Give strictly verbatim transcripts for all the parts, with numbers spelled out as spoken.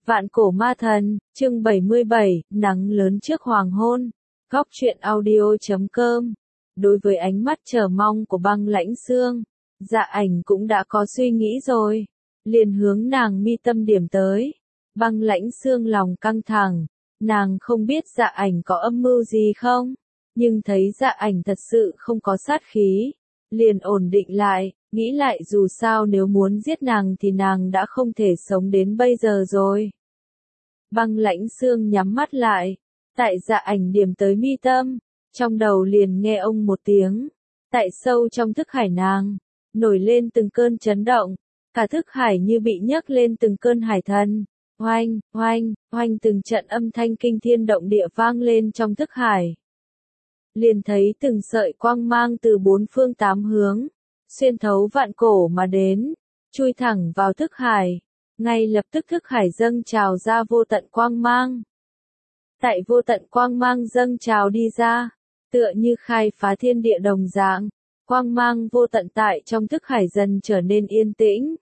Vạn cổ ma thần, chương bảy mươi bảy, nắng lớn trước hoàng hôn. Góc truyện audio chấm com. Đối với ánh mắt chờ mong của Băng Lãnh Xương, Dạ Ảnh cũng đã có suy nghĩ rồi, liền hướng nàng mi tâm điểm tới. Băng Lãnh Xương lòng căng thẳng, nàng không biết Dạ Ảnh có âm mưu gì không, nhưng thấy Dạ Ảnh thật sự không có sát khí, liền ổn định lại, nghĩ lại dù sao nếu muốn giết nàng thì nàng đã không thể sống đến bây giờ rồi. Băng Lãnh Xương nhắm mắt lại, tại Dạ Ảnh điểm tới mi tâm, trong đầu liền nghe ông một tiếng, tại sâu trong thức hải nàng, nổi lên từng cơn chấn động, cả thức hải như bị nhấc lên từng cơn hải thần, oanh, oanh, oanh từng trận âm thanh kinh thiên động địa vang lên trong thức hải. Liền thấy từng sợi quang mang từ bốn phương tám hướng, xuyên thấu vạn cổ mà đến, chui thẳng vào thức hải, ngay lập tức thức hải dâng trào ra vô tận quang mang. Tại vô tận quang mang dâng trào đi ra, tựa như khai phá thiên địa đồng dạng, quang mang vô tận tại trong thức hải dần trở nên yên tĩnh.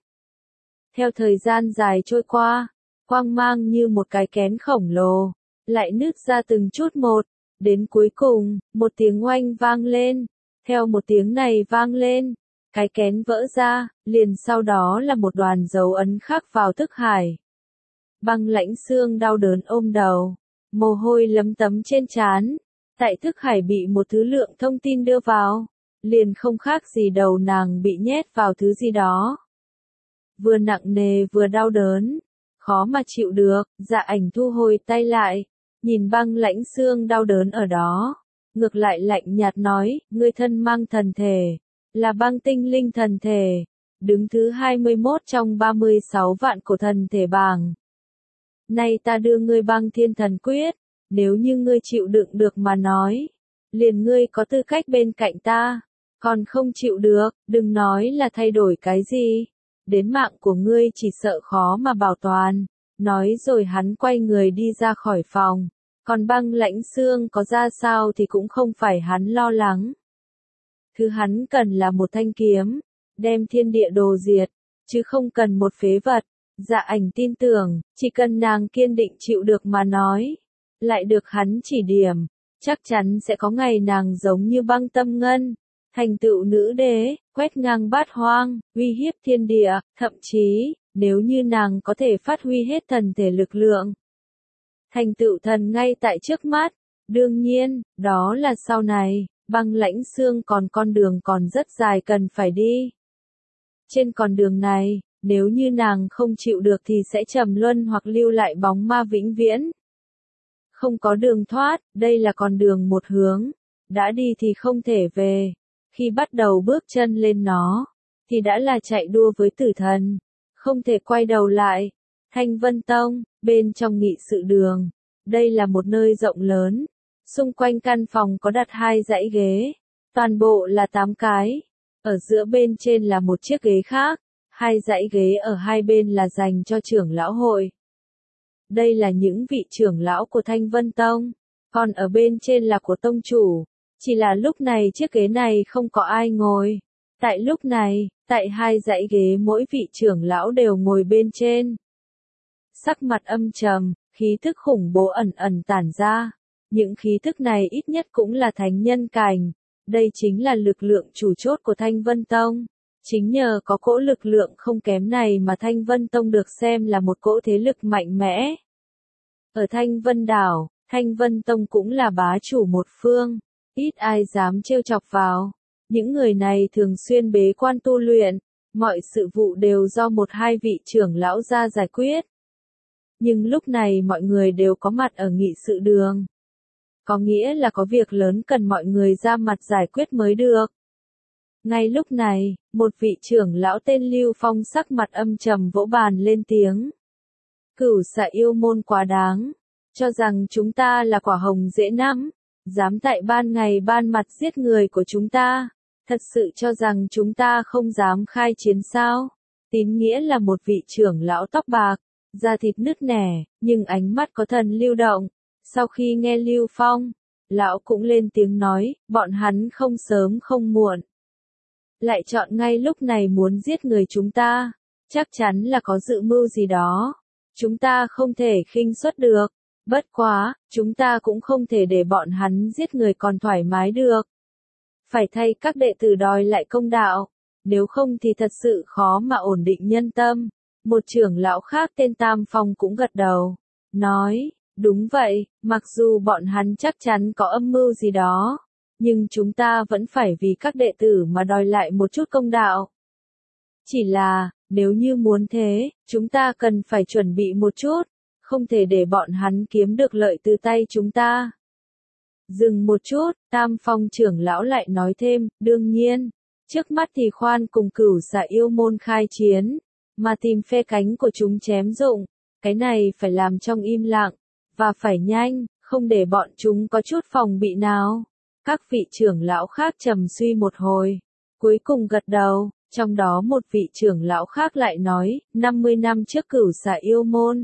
Theo thời gian dài trôi qua, quang mang như một cái kén khổng lồ, lại nứt ra từng chút một, đến cuối cùng, một tiếng oanh vang lên, theo một tiếng này vang lên, cái kén vỡ ra, liền sau đó là một đoàn dấu ấn khắc vào thức hải. Băng Lãnh Xương đau đớn ôm đầu, mồ hôi lấm tấm trên trán, tại thức hải bị một thứ lượng thông tin đưa vào, liền không khác gì đầu nàng bị nhét vào thứ gì đó. Vừa nặng nề vừa đau đớn, khó mà chịu được, Dạ Ảnh thu hồi tay lại, nhìn Băng Lãnh Xương đau đớn ở đó, ngược lại lạnh nhạt nói, ngươi thân mang thần thể, là băng tinh linh thần thể, đứng thứ hai mươi mốt trong ba mươi sáu vạn cổ thần thể bảng. Nay ta đưa ngươi băng thiên thần quyết, nếu như ngươi chịu đựng được mà nói, liền ngươi có tư cách bên cạnh ta, còn không chịu được, đừng nói là thay đổi cái gì, đến mạng của ngươi chỉ sợ khó mà bảo toàn. Nói rồi hắn quay người đi ra khỏi phòng, còn Băng Lãnh Xương có ra sao thì cũng không phải hắn lo lắng. Thứ hắn cần là một thanh kiếm, đem thiên địa đồ diệt, chứ không cần một phế vật. Dạ Ảnh tin tưởng, chỉ cần nàng kiên định chịu được mà nói, lại được hắn chỉ điểm, chắc chắn sẽ có ngày nàng giống như Băng Tâm Ngân, thành tựu nữ đế, quét ngang bát hoang, uy hiếp thiên địa, thậm chí, nếu như nàng có thể phát huy hết thần thể lực lượng, thành tựu thần ngay tại trước mắt. Đương nhiên, đó là sau này, Băng Lãnh Xương còn con đường còn rất dài cần phải đi. Trên con đường này, nếu như nàng không chịu được thì sẽ trầm luân hoặc lưu lại bóng ma vĩnh viễn. Không có đường thoát, đây là con đường một hướng, đã đi thì không thể về. Khi bắt đầu bước chân lên nó, thì đã là chạy đua với tử thần, không thể quay đầu lại. Thanh Vân Tông, bên trong nghị sự đường, đây là một nơi rộng lớn, xung quanh căn phòng có đặt hai dãy ghế, toàn bộ là tám cái, ở giữa bên trên là một chiếc ghế khác, hai dãy ghế ở hai bên là dành cho trưởng lão hội. Đây là những vị trưởng lão của Thanh Vân Tông, còn ở bên trên là của tông chủ, chỉ là lúc này chiếc ghế này không có ai ngồi. Tại lúc này, tại hai dãy ghế mỗi vị trưởng lão đều ngồi bên trên. Sắc mặt âm trầm, khí thức khủng bố ẩn ẩn tản ra. Những khí thức này ít nhất cũng là thánh nhân cảnh. Đây chính là lực lượng chủ chốt của Thanh Vân Tông. Chính nhờ có cỗ lực lượng không kém này mà Thanh Vân Tông được xem là một cỗ thế lực mạnh mẽ. Ở Thanh Vân Đảo, Thanh Vân Tông cũng là bá chủ một phương. Ít ai dám trêu chọc vào. Những người này thường xuyên bế quan tu luyện. Mọi sự vụ đều do một hai vị trưởng lão ra giải quyết. Nhưng lúc này mọi người đều có mặt ở nghị sự đường. Có nghĩa là có việc lớn cần mọi người ra mặt giải quyết mới được. Ngay lúc này, một vị trưởng lão tên Lưu Phong sắc mặt âm trầm vỗ bàn lên tiếng. Cửu Xạ yêu môn quá đáng, cho rằng chúng ta là quả hồng dễ nắm, dám tại ban ngày ban mặt giết người của chúng ta, thật sự cho rằng chúng ta không dám khai chiến sao? Tín Nghĩa là một vị trưởng lão tóc bạc, da thịt nứt nẻ, nhưng ánh mắt có thần lưu động. Sau khi nghe Lưu Phong, lão cũng lên tiếng nói, bọn hắn không sớm không muộn. Lại chọn ngay lúc này muốn giết người chúng ta, chắc chắn là có dự mưu gì đó. Chúng ta không thể khinh suất được. Bất quá, chúng ta cũng không thể để bọn hắn giết người còn thoải mái được. Phải thay các đệ tử đòi lại công đạo. Nếu không thì thật sự khó mà ổn định nhân tâm. Một trưởng lão khác tên Tam Phong cũng gật đầu. Nói, đúng vậy, mặc dù bọn hắn chắc chắn có âm mưu gì đó. Nhưng chúng ta vẫn phải vì các đệ tử mà đòi lại một chút công đạo. Chỉ là, nếu như muốn thế, chúng ta cần phải chuẩn bị một chút. Không thể để bọn hắn kiếm được lợi từ tay chúng ta. Dừng một chút, Tam Phong trưởng lão lại nói thêm, đương nhiên, trước mắt thì khoan cùng Cửu Xà yêu môn khai chiến, mà tìm phe cánh của chúng chém dụng, cái này phải làm trong im lặng, và phải nhanh, không để bọn chúng có chút phòng bị nào. Các vị trưởng lão khác trầm suy một hồi, cuối cùng gật đầu, trong đó một vị trưởng lão khác lại nói, năm mươi năm trước Cửu Xà yêu môn.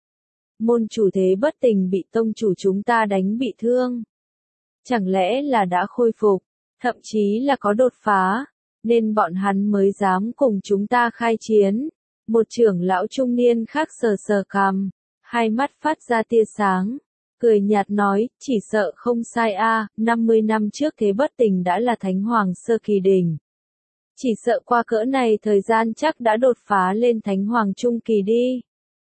Môn chủ thế bất tình bị tông chủ chúng ta đánh bị thương. Chẳng lẽ là đã khôi phục, thậm chí là có đột phá, nên bọn hắn mới dám cùng chúng ta khai chiến. Một trưởng lão trung niên khác sờ sờ cằm, hai mắt phát ra tia sáng, cười nhạt nói, chỉ sợ không sai a, năm mươi năm trước thế bất tình đã là thánh hoàng sơ kỳ đỉnh. Chỉ sợ qua cỡ này thời gian chắc đã đột phá lên thánh hoàng trung kỳ đi.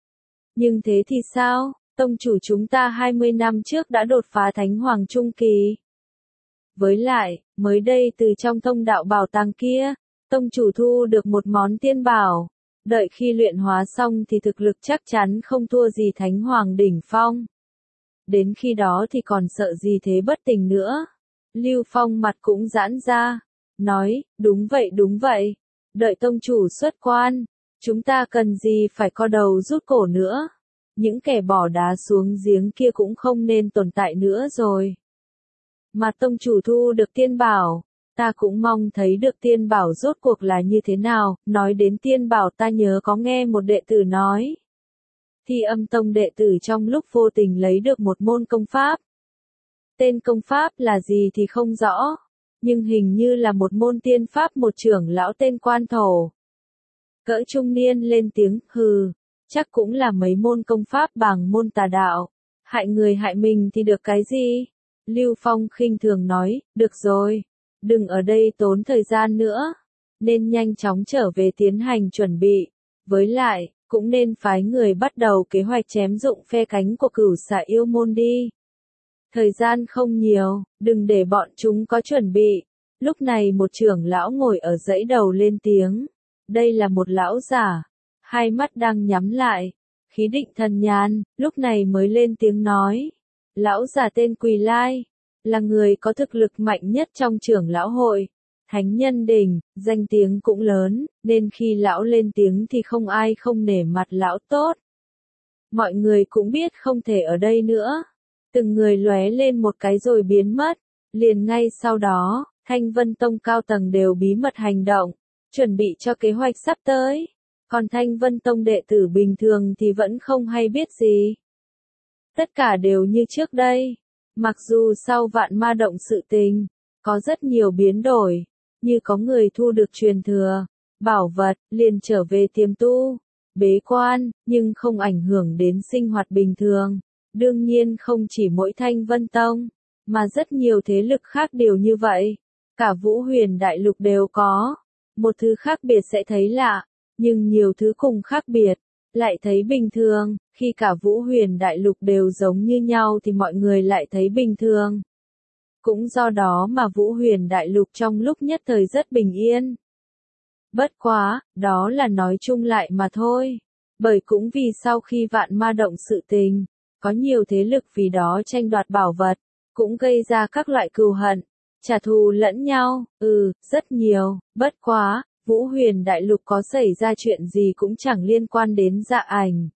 Nhưng thế thì sao, tông chủ chúng ta hai mươi năm trước đã đột phá thánh hoàng trung kỳ. Với lại, mới đây từ trong thông đạo bảo tàng kia, tông chủ thu được một món tiên bảo. Đợi khi luyện hóa xong thì thực lực chắc chắn không thua gì thánh hoàng đỉnh phong. Đến khi đó thì còn sợ gì thế bất tình nữa. Lưu Phong mặt cũng giãn ra, nói, đúng vậy đúng vậy, đợi tông chủ xuất quan, chúng ta cần gì phải co đầu rút cổ nữa. Những kẻ bỏ đá xuống giếng kia cũng không nên tồn tại nữa rồi. Mà tông chủ thu được tiên bảo, ta cũng mong thấy được tiên bảo rốt cuộc là như thế nào. Nói đến tiên bảo ta nhớ có nghe một đệ tử nói. Thi Âm Tông đệ tử trong lúc vô tình lấy được một môn công pháp. Tên công pháp là gì thì không rõ, nhưng hình như là một môn tiên pháp một trưởng lão tên Quan Thổ. Cỡ trung niên lên tiếng, hừ, chắc cũng là mấy môn công pháp bằng môn tà đạo. Hại người hại mình thì được cái gì? Lưu Phong khinh thường nói, được rồi, đừng ở đây tốn thời gian nữa, nên nhanh chóng trở về tiến hành chuẩn bị. Với lại, cũng nên phái người bắt đầu kế hoạch chém dụng phe cánh của Cửu Xà yêu môn đi. Thời gian không nhiều, đừng để bọn chúng có chuẩn bị. Lúc này một trưởng lão ngồi ở dãy đầu lên tiếng. Đây là một lão giả, hai mắt đang nhắm lại, khí định thần nhàn, lúc này mới lên tiếng nói. Lão giả tên Quỳ Lai, là người có thực lực mạnh nhất trong trưởng lão hội. Thánh nhân đỉnh, danh tiếng cũng lớn, nên khi lão lên tiếng thì không ai không nể mặt lão tốt. Mọi người cũng biết không thể ở đây nữa. Từng người lóe lên một cái rồi biến mất. Liền ngay sau đó, Thanh Vân Tông cao tầng đều bí mật hành động, chuẩn bị cho kế hoạch sắp tới. Còn Thanh Vân Tông đệ tử bình thường thì vẫn không hay biết gì. Tất cả đều như trước đây. Mặc dù sau vạn ma động sự tình, có rất nhiều biến đổi, như có người thu được truyền thừa, bảo vật, liền trở về tiềm tu, bế quan, nhưng không ảnh hưởng đến sinh hoạt bình thường. Đương nhiên không chỉ mỗi Thanh Vân Tông, mà rất nhiều thế lực khác đều như vậy. Cả Vũ Huyền Đại Lục đều có. Một thứ khác biệt sẽ thấy lạ, nhưng nhiều thứ cùng khác biệt, lại thấy bình thường. Khi cả Vũ Huyền Đại Lục đều giống như nhau thì mọi người lại thấy bình thường. Cũng do đó mà Vũ Huyền Đại Lục trong lúc nhất thời rất bình yên. Bất quá, đó là nói chung lại mà thôi. Bởi cũng vì sau khi vạn ma động sự tình, có nhiều thế lực vì đó tranh đoạt bảo vật, cũng gây ra các loại cừu hận, trả thù lẫn nhau, ừ, rất nhiều. Bất quá, Vũ Huyền Đại Lục có xảy ra chuyện gì cũng chẳng liên quan đến Dạ Ảnh.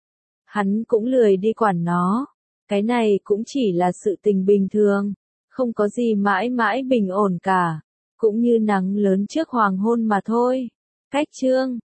Hắn cũng lười đi quản nó. Cái này cũng chỉ là sự tình bình thường, không có gì mãi mãi bình ổn cả, cũng như nắng lớn trước hoàng hôn mà thôi. Cách chương